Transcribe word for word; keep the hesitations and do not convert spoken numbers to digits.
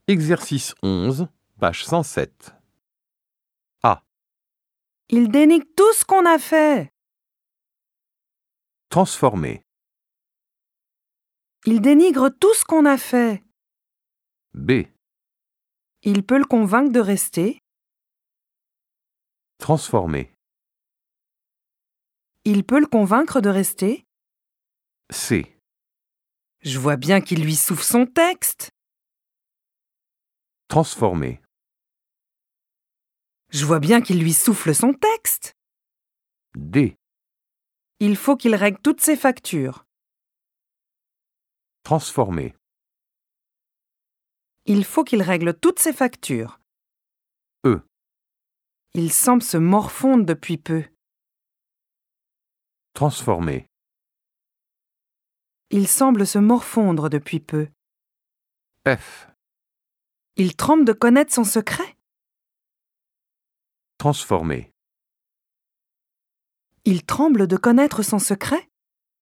Exercice onze, page cent sept. A. Il dénigre tout ce qu'on a fait. Transformer. Il dénigre tout ce qu'on a fait. B. Il peut le convaincre de rester. Transformer. Il peut le convaincre de rester. C. Je vois bien qu'il lui souffle son texte. Transformer. Je vois bien qu'il lui souffle son texte. D. Il faut qu'il règle toutes ses factures. Transformer. Il faut qu'il règle toutes ses factures. E. Il semble se morfondre depuis peu. Transformer. Il semble se morfondre depuis peu. F. Il tremble de connaître son secret. Transformer. Il tremble de connaître son secret.